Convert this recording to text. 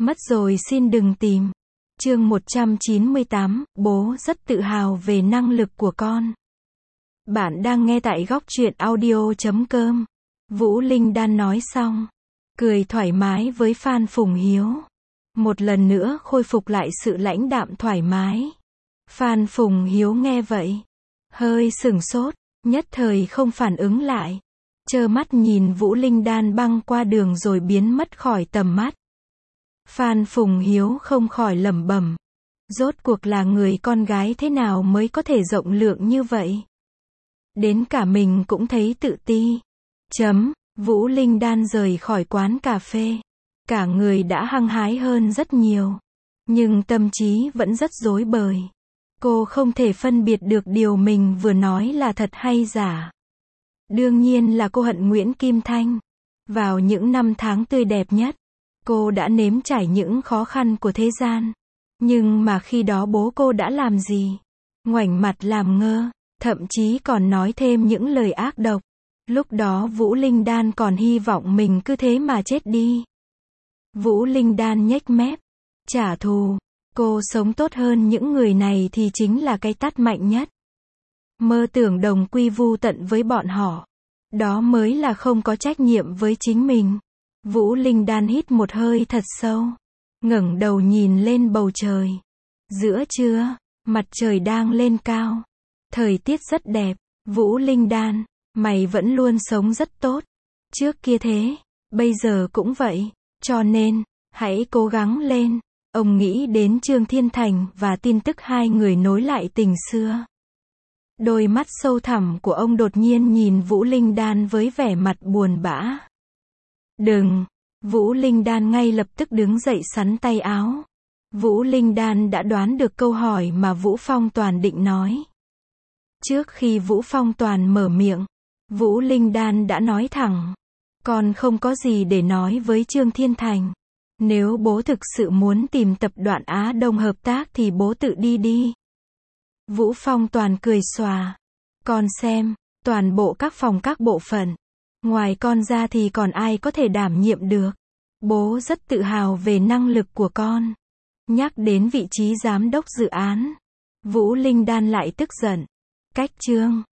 Mất rồi xin đừng tìm. Chương 198, bố rất tự hào về năng lực của con. Bạn đang nghe tại góc truyện audio.com. Vũ Linh Đan nói xong, cười thoải mái với Phan Phùng Hiếu. Một lần nữa khôi phục lại sự lãnh đạm thoải mái. Phan Phùng Hiếu nghe vậy, hơi sửng sốt, nhất thời không phản ứng lại. Trơ mắt nhìn Vũ Linh Đan băng qua đường rồi biến mất khỏi tầm mắt. Phan Phùng Hiếu không khỏi lẩm bẩm. Rốt cuộc là người con gái thế nào mới có thể rộng lượng như vậy? Đến cả mình cũng thấy tự ti. Vũ Linh Đan rời khỏi quán cà phê. Cả người đã hăng hái hơn rất nhiều. Nhưng tâm trí vẫn rất rối bời. Cô không thể phân biệt được điều mình vừa nói là thật hay giả. Đương nhiên là cô hận Nguyễn Kim Thanh. Vào những năm tháng tươi đẹp nhất, cô đã nếm trải những khó khăn của thế gian. Nhưng mà khi đó bố cô đã làm gì? Ngoảnh mặt làm ngơ, thậm chí còn nói thêm những lời ác độc. Lúc đó Vũ Linh Đan còn hy vọng mình cứ thế mà chết đi. Vũ Linh Đan nhếch mép, trả thù. Cô sống tốt hơn những người này thì chính là cái tát mạnh nhất. Mơ tưởng đồng quy vu tận với bọn họ. Đó mới là không có trách nhiệm với chính mình. Vũ Linh Đan hít một hơi thật sâu. Ngẩng đầu nhìn lên bầu trời. Giữa trưa, mặt trời đang lên cao. Thời tiết rất đẹp. Vũ Linh Đan, mày vẫn luôn sống rất tốt. Trước kia thế, bây giờ cũng vậy. Cho nên, hãy cố gắng lên. Ông nghĩ đến Trương Thiên Thành và tin tức hai người nối lại tình xưa. Đôi mắt sâu thẳm của ông đột nhiên nhìn Vũ Linh Đan với vẻ mặt buồn bã. Đừng! Vũ Linh Đan ngay lập tức đứng dậy xắn tay áo. Vũ Linh Đan đã đoán được câu hỏi mà Vũ Phong Toàn định nói. Trước khi Vũ Phong Toàn mở miệng, Vũ Linh Đan đã nói thẳng. Con không có gì để nói với Trương Thiên Thành. Nếu bố thực sự muốn tìm tập đoàn Á Đông hợp tác thì bố tự đi đi. Vũ Phong Toàn cười xòa. Con xem, toàn bộ các phòng các bộ phận. Ngoài con ra thì còn ai có thể đảm nhiệm được. Bố rất tự hào về năng lực của con. Nhắc đến vị trí giám đốc dự án, Vũ Linh Đan lại tức giận. Cách Trương